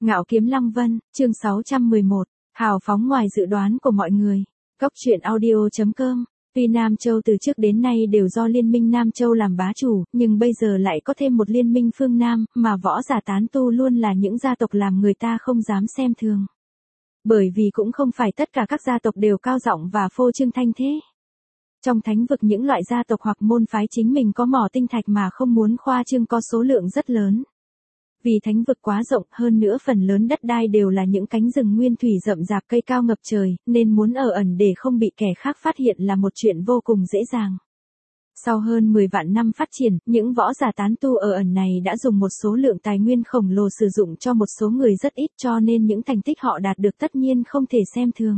Ngạo Kiếm Lăng Vân, chương 611, hào phóng ngoài dự đoán của mọi người. Góc truyện audio.com. Tuy Nam Châu từ trước đến nay đều do Liên minh Nam Châu làm bá chủ, nhưng bây giờ lại có thêm một liên minh phương Nam, mà võ giả tán tu luôn là những gia tộc làm người ta không dám xem thường. Bởi vì cũng không phải tất cả các gia tộc đều cao giọng và phô trương thanh thế. Trong thánh vực những loại gia tộc hoặc môn phái chính mình có mỏ tinh thạch mà không muốn khoa trương có số lượng rất lớn. Vì thánh vực quá rộng, hơn nữa phần lớn đất đai đều là những cánh rừng nguyên thủy rậm rạp cây cao ngập trời, nên muốn ở ẩn để không bị kẻ khác phát hiện là một chuyện vô cùng dễ dàng. Sau hơn 10 vạn năm phát triển, những võ giả tán tu ở ẩn này đã dùng một số lượng tài nguyên khổng lồ sử dụng cho một số người rất ít, cho nên những thành tích họ đạt được tất nhiên không thể xem thường.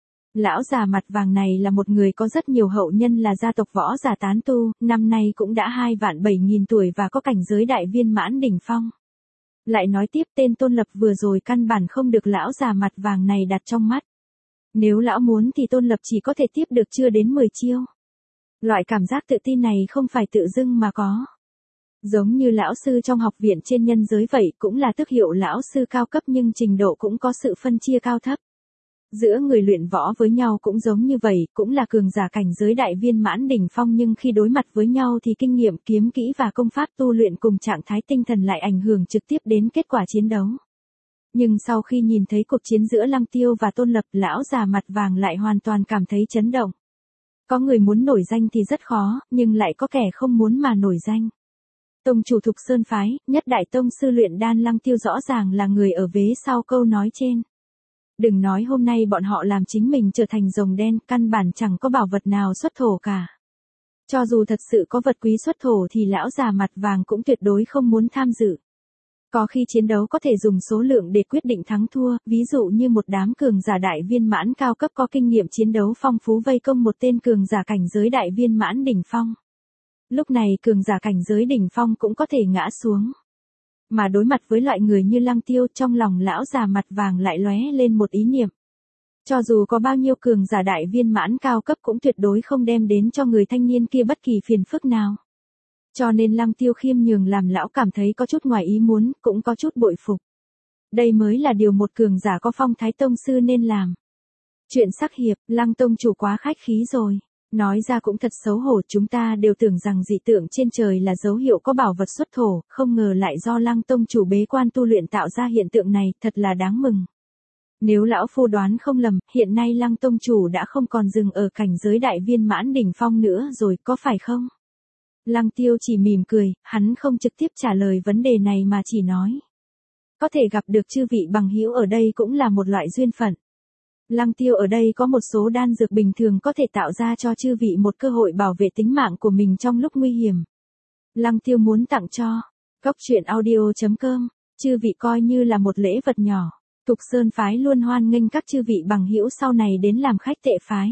Lão già mặt vàng này là một người có rất nhiều hậu nhân là gia tộc võ giả tán tu, năm nay cũng đã 2.700.000 tuổi và có cảnh giới đại viên mãn đỉnh phong. Lại nói tiếp, tên Tôn Lập vừa rồi căn bản không được lão già mặt vàng này đặt trong mắt. Nếu lão muốn thì Tôn Lập chỉ có thể tiếp được chưa đến 10 chiêu. Loại cảm giác tự tin này không phải tự dưng mà có. Giống như lão sư trong học viện trên nhân giới vậy, cũng là tước hiệu lão sư cao cấp nhưng trình độ cũng có sự phân chia cao thấp. Giữa người luyện võ với nhau cũng giống như vậy, cũng là cường giả cảnh giới đại viên mãn đỉnh phong, nhưng khi đối mặt với nhau thì kinh nghiệm, kiếm kỹ và công pháp tu luyện cùng trạng thái tinh thần lại ảnh hưởng trực tiếp đến kết quả chiến đấu. Nhưng sau khi nhìn thấy cuộc chiến giữa Lăng Tiêu và Tôn Lập, lão già mặt vàng lại hoàn toàn cảm thấy chấn động. Có người muốn nổi danh thì rất khó, nhưng lại có kẻ không muốn mà nổi danh. Tông chủ Thục Sơn Phái, nhất đại tông sư luyện đan Lăng Tiêu rõ ràng là người ở vế sau câu nói trên. Đừng nói hôm nay bọn họ làm chính mình trở thành rồng đen, căn bản chẳng có bảo vật nào xuất thổ cả. Cho dù thật sự có vật quý xuất thổ thì lão già mặt vàng cũng tuyệt đối không muốn tham dự. Có khi chiến đấu có thể dùng số lượng để quyết định thắng thua, ví dụ như một đám cường giả đại viên mãn cao cấp có kinh nghiệm chiến đấu phong phú vây công một tên cường giả cảnh giới đại viên mãn đỉnh phong. Lúc này cường giả cảnh giới đỉnh phong cũng có thể ngã xuống. Mà đối mặt với loại người như Lăng Tiêu, trong lòng lão già mặt vàng lại lóe lên một ý niệm. Cho dù có bao nhiêu cường giả đại viên mãn cao cấp cũng tuyệt đối không đem đến cho người thanh niên kia bất kỳ phiền phức nào. Cho nên Lăng Tiêu khiêm nhường làm lão cảm thấy có chút ngoài ý muốn, cũng có chút bội phục. Đây mới là điều một cường giả có phong thái tông sư nên làm. Chuyện sắc hiệp, Lăng tông chủ quá khách khí rồi. Nói ra cũng thật xấu hổ, chúng ta đều tưởng rằng dị tượng trên trời là dấu hiệu có bảo vật xuất thổ, không ngờ lại do Lăng tông chủ bế quan tu luyện tạo ra hiện tượng này, thật là đáng mừng. Nếu lão phu đoán không lầm, hiện nay Lăng tông chủ đã không còn dừng ở cảnh giới đại viên mãn đỉnh phong nữa rồi, có phải không? Lăng Tiêu chỉ mỉm cười, hắn không trực tiếp trả lời vấn đề này mà chỉ nói. Có thể gặp được chư vị bằng hữu ở đây cũng là một loại duyên phận. Lăng Tiêu ở đây có một số đan dược bình thường có thể tạo ra cho chư vị một cơ hội bảo vệ tính mạng của mình trong lúc nguy hiểm. Lăng Tiêu muốn tặng cho. Góc truyện audio.com. Chư vị coi như là một lễ vật nhỏ. Thục Sơn Phái luôn hoan nghênh các chư vị bằng hữu sau này đến làm khách tệ phái.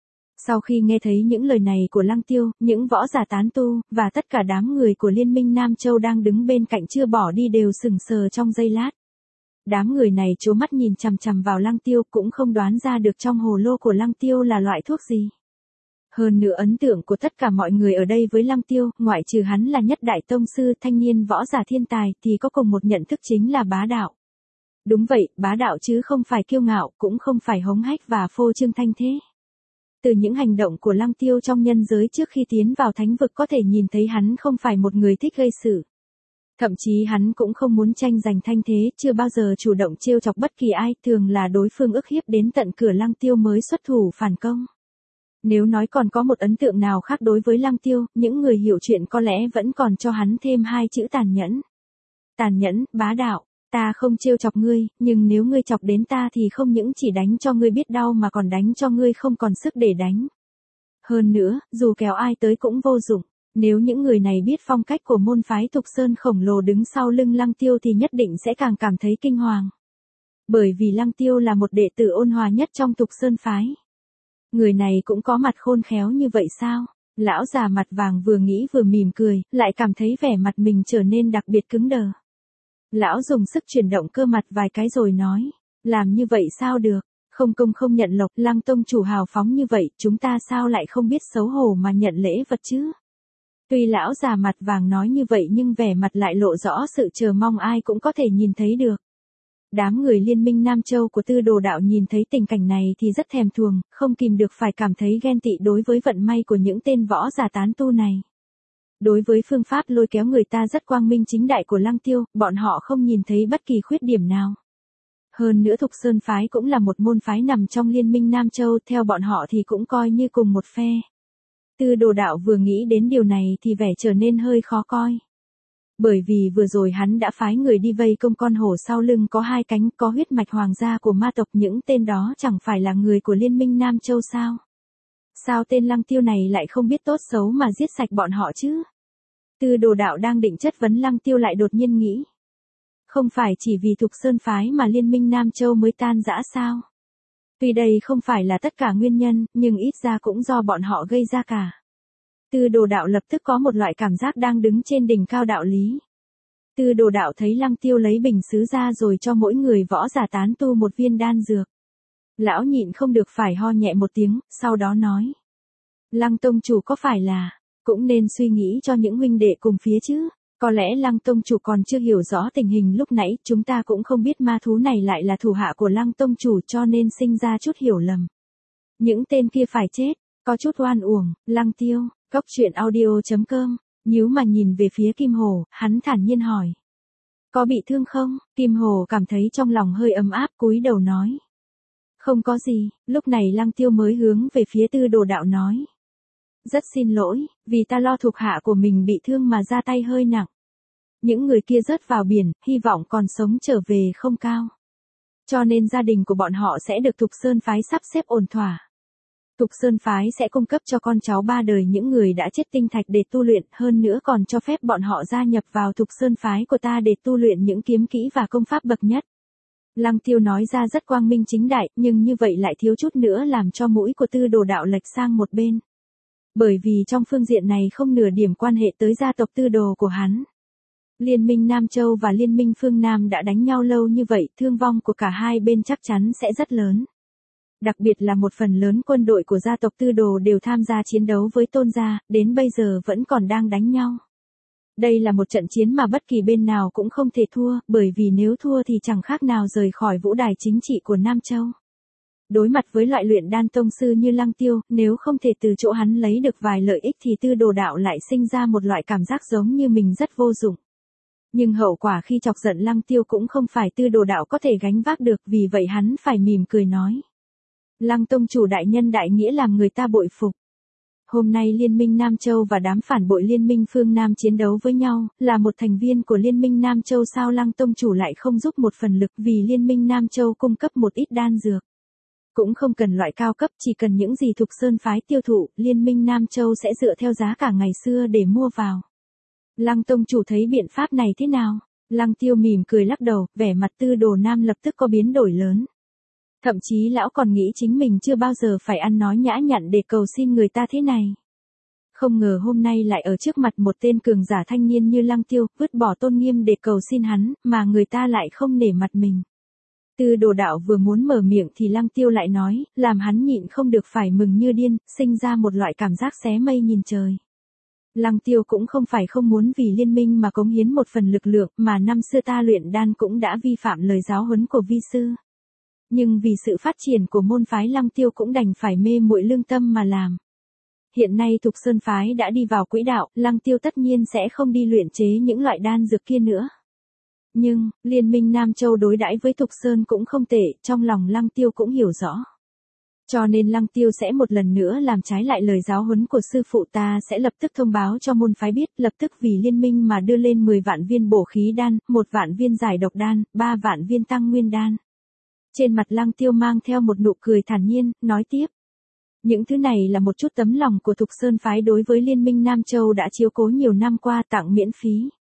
Sau khi nghe thấy những lời này của Lăng Tiêu, những võ giả tán tu, và tất cả đám người của Liên minh Nam Châu đang đứng bên cạnh chưa bỏ đi đều sững sờ trong giây lát. Đám người này trố mắt nhìn chằm chằm vào Lăng Tiêu, cũng không đoán ra được trong hồ lô của Lăng Tiêu là loại thuốc gì. Hơn nữa ấn tượng của tất cả mọi người ở đây với Lăng Tiêu, ngoại trừ hắn là nhất đại tông sư thanh niên võ giả thiên tài thì có cùng một nhận thức chính là bá đạo. Đúng vậy, bá đạo chứ không phải kiêu ngạo, cũng không phải hống hách và phô trương thanh thế. Từ những hành động của Lăng Tiêu trong nhân giới trước khi tiến vào thánh vực có thể nhìn thấy hắn không phải một người thích gây sự. Thậm chí hắn cũng không muốn tranh giành thanh thế, chưa bao giờ chủ động trêu chọc bất kỳ ai, thường là đối phương ức hiếp đến tận cửa Lăng Tiêu mới xuất thủ phản công. Nếu nói còn có một ấn tượng nào khác đối với Lăng Tiêu, những người hiểu chuyện có lẽ vẫn còn cho hắn thêm hai chữ tàn nhẫn. Tàn nhẫn, bá đạo, ta không trêu chọc ngươi, nhưng nếu ngươi chọc đến ta thì không những chỉ đánh cho ngươi biết đau mà còn đánh cho ngươi không còn sức để đánh. Hơn nữa, dù kéo ai tới cũng vô dụng. Nếu những người này biết phong cách của môn phái Thục Sơn khổng lồ đứng sau lưng Lăng Tiêu thì nhất định sẽ càng cảm thấy kinh hoàng. Bởi vì Lăng Tiêu là một đệ tử ôn hòa nhất trong Thục Sơn phái. Người này cũng có mặt khôn khéo như vậy sao? Lão già mặt vàng vừa nghĩ vừa mỉm cười, lại cảm thấy vẻ mặt mình trở nên đặc biệt cứng đờ. Lão dùng sức chuyển động cơ mặt vài cái rồi nói, làm như vậy sao được? Không công không nhận lộc, Lăng tông chủ hào phóng như vậy, chúng ta sao lại không biết xấu hổ mà nhận lễ vật chứ? Tuy lão già mặt vàng nói như vậy nhưng vẻ mặt lại lộ rõ sự chờ mong ai cũng có thể nhìn thấy được. Đám người liên minh Nam Châu của Tư Đồ Đạo nhìn thấy tình cảnh này thì rất thèm thuồng, không kìm được phải cảm thấy ghen tị đối với vận may của những tên võ giả tán tu này. Đối với phương pháp lôi kéo người ta rất quang minh chính đại của Lăng Tiêu, bọn họ không nhìn thấy bất kỳ khuyết điểm nào. Hơn nữa Thục Sơn phái cũng là một môn phái nằm trong liên minh Nam Châu, theo bọn họ thì cũng coi như cùng một phe. Tư Đồ Đạo vừa nghĩ đến điều này thì vẻ trở nên hơi khó coi. Bởi vì vừa rồi hắn đã phái người đi vây công con hổ sau lưng có hai cánh, có huyết mạch hoàng gia của ma tộc, những tên đó chẳng phải là người của liên minh Nam Châu sao? Sao tên Lăng Tiêu này lại không biết tốt xấu mà giết sạch bọn họ chứ? Tư Đồ Đạo đang định chất vấn Lăng Tiêu lại đột nhiên nghĩ. Không phải chỉ vì Thục Sơn phái mà liên minh Nam Châu mới tan rã sao? Tuy đây không phải là tất cả nguyên nhân, nhưng ít ra cũng do bọn họ gây ra cả. Tư Đồ Đạo lập tức có một loại cảm giác đang đứng trên đỉnh cao đạo lý. Tư Đồ Đạo thấy Lăng Tiêu lấy bình sứ ra rồi cho mỗi người võ giả tán tu một viên đan dược. Lão nhịn không được phải ho nhẹ một tiếng, sau đó nói. Lăng tông chủ có phải là, cũng nên suy nghĩ cho những huynh đệ cùng phía chứ. Có lẽ Lăng tông chủ còn chưa hiểu rõ tình hình lúc nãy, chúng ta cũng không biết ma thú này lại là thủ hạ của Lăng tông chủ cho nên sinh ra chút hiểu lầm. Những tên kia phải chết, có chút oan uổng. Lăng Tiêu, Cốc Truyện Audio.com, nhíu mà nhìn về phía Kim Hồ, hắn thản nhiên hỏi. Có bị thương không? Kim Hồ cảm thấy trong lòng hơi ấm áp, cúi đầu nói. Không có gì. Lúc này Lăng Tiêu mới hướng về phía Tư Đồ Đạo nói. Rất xin lỗi, vì ta lo thuộc hạ của mình bị thương mà ra tay hơi nặng. Những người kia rớt vào biển, hy vọng còn sống trở về không cao. Cho nên gia đình của bọn họ sẽ được Thục Sơn phái sắp xếp ổn thỏa. Thục Sơn phái sẽ cung cấp cho con cháu ba đời những người đã chết tinh thạch để tu luyện, hơn nữa còn cho phép bọn họ gia nhập vào Thục Sơn phái của ta để tu luyện những kiếm kỹ và công pháp bậc nhất. Lăng Tiêu nói ra rất quang minh chính đại, nhưng như vậy lại thiếu chút nữa làm cho mũi của Tư Đồ Đạo lệch sang một bên. Bởi vì trong phương diện này không nửa điểm quan hệ tới gia tộc Tư Đồ của hắn. Liên minh Nam Châu và Liên minh Phương Nam đã đánh nhau lâu như vậy, thương vong của cả hai bên chắc chắn sẽ rất lớn. Đặc biệt là một phần lớn quân đội của gia tộc Tư Đồ đều tham gia chiến đấu với Tôn gia, đến bây giờ vẫn còn đang đánh nhau. Đây là một trận chiến mà bất kỳ bên nào cũng không thể thua, bởi vì nếu thua thì chẳng khác nào rời khỏi vũ đài chính trị của Nam Châu. Đối mặt với loại luyện đan tông sư như Lăng Tiêu, nếu không thể từ chỗ hắn lấy được vài lợi ích thì Tư Đồ Đạo lại sinh ra một loại cảm giác giống như mình rất vô dụng. Nhưng hậu quả khi chọc giận Lăng Tiêu cũng không phải Tư Đồ Đạo có thể gánh vác được, vì vậy hắn phải mỉm cười nói. Lăng tông chủ đại nhân đại nghĩa làm người ta bội phục. Hôm nay Liên minh Nam Châu và đám phản bội Liên minh Phương Nam chiến đấu với nhau, là một thành viên của Liên minh Nam Châu sao Lăng tông chủ lại không giúp một phần lực vì Liên minh Nam Châu cung cấp một ít đan dược. Cũng không cần loại cao cấp, chỉ cần những gì Thục Sơn phái tiêu thụ, Liên minh Nam Châu sẽ dựa theo giá cả ngày xưa để mua vào. Lăng tông chủ thấy biện pháp này thế nào? Lăng Tiêu mỉm cười lắc đầu, vẻ mặt Tư Đồ Nam lập tức có biến đổi lớn. Thậm chí lão còn nghĩ chính mình chưa bao giờ phải ăn nói nhã nhặn để cầu xin người ta thế này. Không ngờ hôm nay lại ở trước mặt một tên cường giả thanh niên như Lăng Tiêu, vứt bỏ tôn nghiêm để cầu xin hắn, mà người ta lại không nể mặt mình. Tư Đồ Đạo vừa muốn mở miệng thì Lăng Tiêu lại nói, làm hắn nhịn không được phải mừng như điên, sinh ra một loại cảm giác xé mây nhìn trời. Lăng Tiêu cũng không phải không muốn vì liên minh mà cống hiến một phần lực lượng, mà năm xưa ta luyện đan cũng đã vi phạm lời giáo huấn của vi sư. Nhưng vì sự phát triển của môn phái Lăng Tiêu cũng đành phải mê muội lương tâm mà làm. Hiện nay Thục Sơn phái đã đi vào quỹ đạo, Lăng Tiêu tất nhiên sẽ không đi luyện chế những loại đan dược kia nữa. Nhưng, Liên minh Nam Châu đối đãi với Thục Sơn cũng không tệ, trong lòng Lăng Tiêu cũng hiểu rõ. Cho nên Lăng Tiêu sẽ một lần nữa làm trái lại lời giáo huấn của sư phụ, ta sẽ lập tức thông báo cho môn phái biết, lập tức vì liên minh mà đưa lên 10 vạn viên bổ khí đan, 1 vạn viên giải độc đan, 3 vạn viên tăng nguyên đan. Trên mặt Lăng Tiêu mang theo một nụ cười thản nhiên, nói tiếp. Những thứ này là một chút tấm lòng của Thục Sơn phái đối với Liên minh Nam Châu đã chiếu cố nhiều năm qua, tặng miễn phí.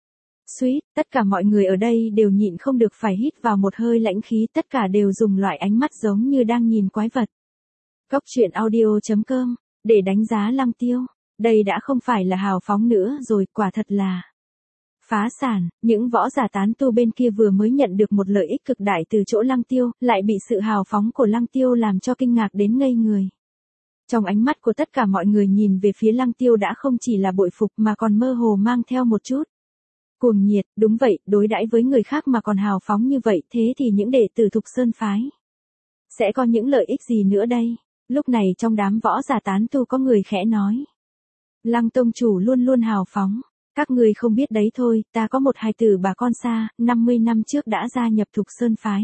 Suýt, tất cả mọi người ở đây đều nhịn không được phải hít vào một hơi lãnh khí, tất cả đều dùng loại ánh mắt giống như đang nhìn quái vật. Cốc Truyện Audio.com, để đánh giá Lăng Tiêu, đây đã không phải là hào phóng nữa rồi, quả thật là phá sản. Những võ giả tán tu bên kia vừa mới nhận được một lợi ích cực đại từ chỗ Lăng Tiêu, lại bị sự hào phóng của Lăng Tiêu làm cho kinh ngạc đến ngây người. Trong ánh mắt của tất cả mọi người nhìn về phía Lăng Tiêu đã không chỉ là bội phục mà còn mơ hồ mang theo một chút Cuồng nhiệt, đúng vậy, đối đãi với người khác mà còn hào phóng như vậy, thế thì những đệ tử Thục Sơn phái sẽ có những lợi ích gì nữa đây? Lúc này trong đám võ giả tán tu có người khẽ nói. Lăng tông chủ luôn luôn hào phóng. Các người không biết đấy thôi, ta có một hài tử bà con xa, 50 năm trước đã gia nhập Thục Sơn phái.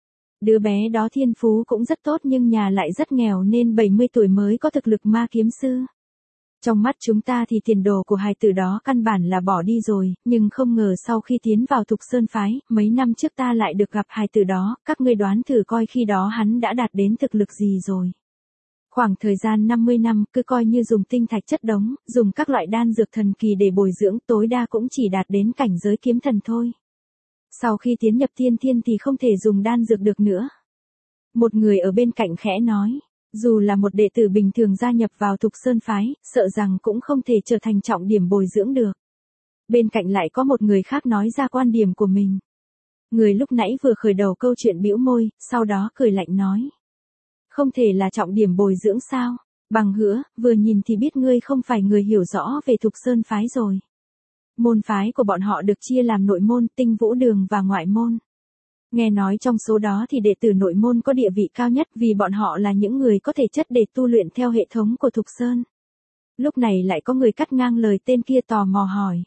Đứa bé đó thiên phú cũng rất tốt nhưng nhà lại rất nghèo nên 70 tuổi mới có thực lực ma kiếm sư. Trong mắt chúng ta thì tiền đồ của hài tử đó căn bản là bỏ đi rồi, nhưng không ngờ sau khi tiến vào Thục Sơn phái, mấy năm trước ta lại được gặp hài tử đó, các ngươi đoán thử coi khi đó hắn đã đạt đến thực lực gì rồi. Khoảng thời gian 50 năm, cứ coi như dùng tinh thạch chất đống, dùng các loại đan dược thần kỳ để bồi dưỡng, tối đa cũng chỉ đạt đến cảnh giới kiếm thần thôi. Sau khi tiến nhập tiên thiên thì không thể dùng đan dược được nữa. Một người ở bên cạnh khẽ nói, dù là một đệ tử bình thường gia nhập vào Thục Sơn phái, sợ rằng cũng không thể trở thành trọng điểm bồi dưỡng được. Bên cạnh lại có một người khác nói ra quan điểm của mình. Người lúc nãy vừa khởi đầu câu chuyện bĩu môi, sau đó cười lạnh nói. Không thể là trọng điểm bồi dưỡng sao? Bằng hữu, vừa nhìn thì biết ngươi không phải người hiểu rõ về Thục Sơn phái rồi. Môn phái của bọn họ được chia làm nội môn, tinh vũ đường và ngoại môn. Nghe nói trong số đó thì đệ tử nội môn có địa vị cao nhất vì bọn họ là những người có thể chất để tu luyện theo hệ thống của Thục Sơn. Lúc này lại có người cắt ngang lời tên kia tò mò hỏi.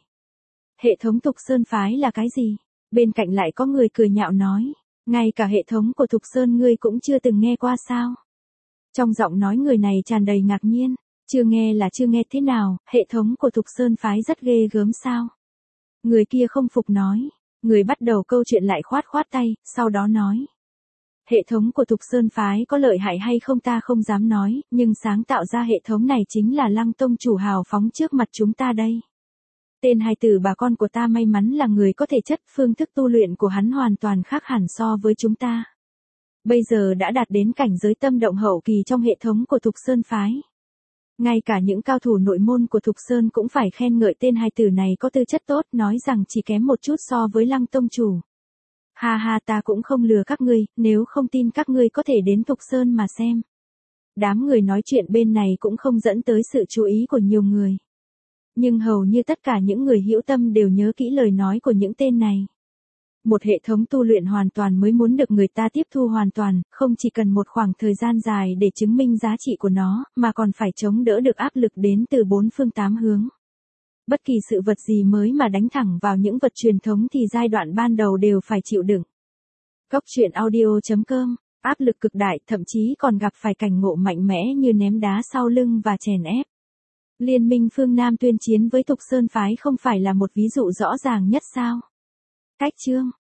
Hệ thống Thục Sơn phái là cái gì? Bên cạnh lại có người cười nhạo nói. Ngay cả hệ thống của Thục Sơn ngươi cũng chưa từng nghe qua sao? Trong giọng nói người này tràn đầy ngạc nhiên. Chưa nghe là chưa nghe thế nào, hệ thống của Thục Sơn phái rất ghê gớm sao? Người kia không phục nói. Người bắt đầu câu chuyện lại khoát khoát tay, sau đó nói. Hệ thống của Thục Sơn phái có lợi hại hay không ta không dám nói, nhưng sáng tạo ra hệ thống này chính là Lăng tông chủ hào phóng trước mặt chúng ta đây. Tên hài tử bà con của ta may mắn là người có thể chất, phương thức tu luyện của hắn hoàn toàn khác hẳn so với chúng ta. Bây giờ đã đạt đến cảnh giới tâm động hậu kỳ trong hệ thống của Thục Sơn phái. Ngay cả những cao thủ nội môn của Thục Sơn cũng phải khen ngợi tên hài tử này có tư chất tốt, nói rằng chỉ kém một chút so với Lăng tông chủ. Ha ha, ta cũng không lừa các ngươi, nếu không tin các ngươi có thể đến Thục Sơn mà xem. Đám người nói chuyện bên này cũng không dẫn tới sự chú ý của nhiều người. Nhưng hầu như tất cả những người hữu tâm đều nhớ kỹ lời nói của những tên này. Một hệ thống tu luyện hoàn toàn mới muốn được người ta tiếp thu hoàn toàn, không chỉ cần một khoảng thời gian dài để chứng minh giá trị của nó, mà còn phải chống đỡ được áp lực đến từ bốn phương tám hướng. Bất kỳ sự vật gì mới mà đánh thẳng vào những vật truyền thống thì giai đoạn ban đầu đều phải chịu đựng. Góc truyện audio.com, áp lực cực đại, thậm chí còn gặp phải cảnh ngộ mạnh mẽ như ném đá sau lưng và chèn ép. Liên minh phương Nam tuyên chiến với Thục Sơn phái không phải là một ví dụ rõ ràng nhất sao? Cách chương